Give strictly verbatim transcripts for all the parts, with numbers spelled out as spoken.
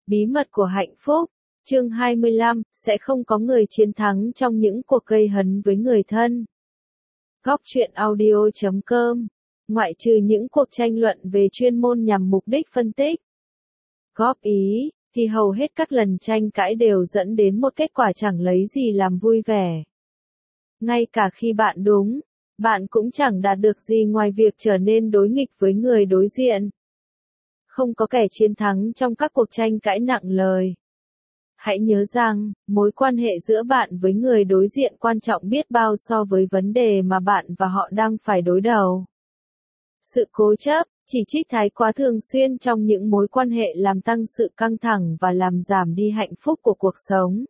Bí mật của hạnh phúc. Chương hai mươi lăm, sẽ không có người chiến thắng trong những cuộc gây hấn với người thân. Góc truyện audio chấm com. Ngoại trừ những cuộc tranh luận về chuyên môn nhằm mục đích phân tích, góp ý, thì hầu hết các lần tranh cãi đều dẫn đến một kết quả chẳng lấy gì làm vui vẻ. Ngay cả khi bạn đúng, bạn cũng chẳng đạt được gì ngoài việc trở nên đối nghịch với người đối diện. Không có kẻ chiến thắng trong các cuộc tranh cãi nặng lời. Hãy nhớ rằng, mối quan hệ giữa bạn với người đối diện quan trọng biết bao so với vấn đề mà bạn và họ đang phải đối đầu. Sự cố chấp, chỉ trích thái quá thường xuyên trong những mối quan hệ làm tăng sự căng thẳng và làm giảm đi hạnh phúc của cuộc sống.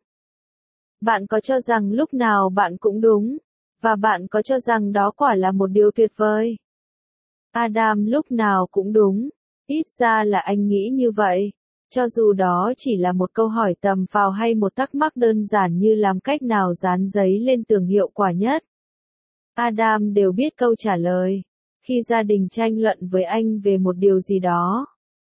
Bạn có cho rằng lúc nào bạn cũng đúng, và bạn có cho rằng đó quả là một điều tuyệt vời. Adam lúc nào cũng đúng, ít ra là anh nghĩ như vậy. Cho dù đó chỉ là một câu hỏi tầm phào hay một thắc mắc đơn giản như làm cách nào dán giấy lên tường hiệu quả nhất, Adam đều biết câu trả lời. Khi gia đình tranh luận với anh về một điều gì đó,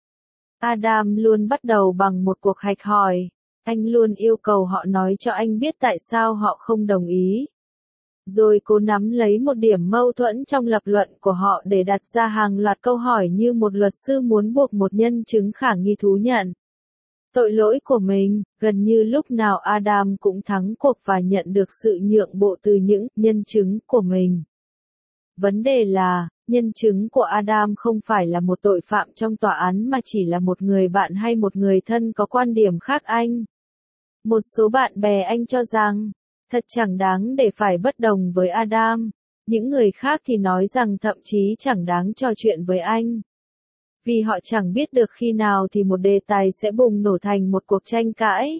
Adam luôn bắt đầu bằng một cuộc hạch hỏi. Anh luôn yêu cầu họ nói cho anh biết tại sao họ không đồng ý. Rồi cố nắm lấy một điểm mâu thuẫn trong lập luận của họ để đặt ra hàng loạt câu hỏi như một luật sư muốn buộc một nhân chứng khả nghi thú nhận tội lỗi của mình. Gần như lúc nào Adam cũng thắng cuộc và nhận được sự nhượng bộ từ những nhân chứng của mình. Vấn đề là, nhân chứng của Adam không phải là một tội phạm trong tòa án mà chỉ là một người bạn hay một người thân có quan điểm khác anh. Một số bạn bè anh cho rằng, thật chẳng đáng để phải bất đồng với Adam. Những người khác thì nói rằng thậm chí chẳng đáng trò chuyện với anh. Vì họ chẳng biết được khi nào thì một đề tài sẽ bùng nổ thành một cuộc tranh cãi.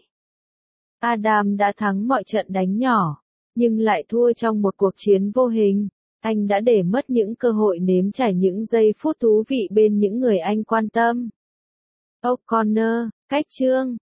Adam đã thắng mọi trận đánh nhỏ, nhưng lại thua trong một cuộc chiến vô hình. Anh đã để mất những cơ hội nếm trải những giây phút thú vị bên những người anh quan tâm. O'Connor, cách chương.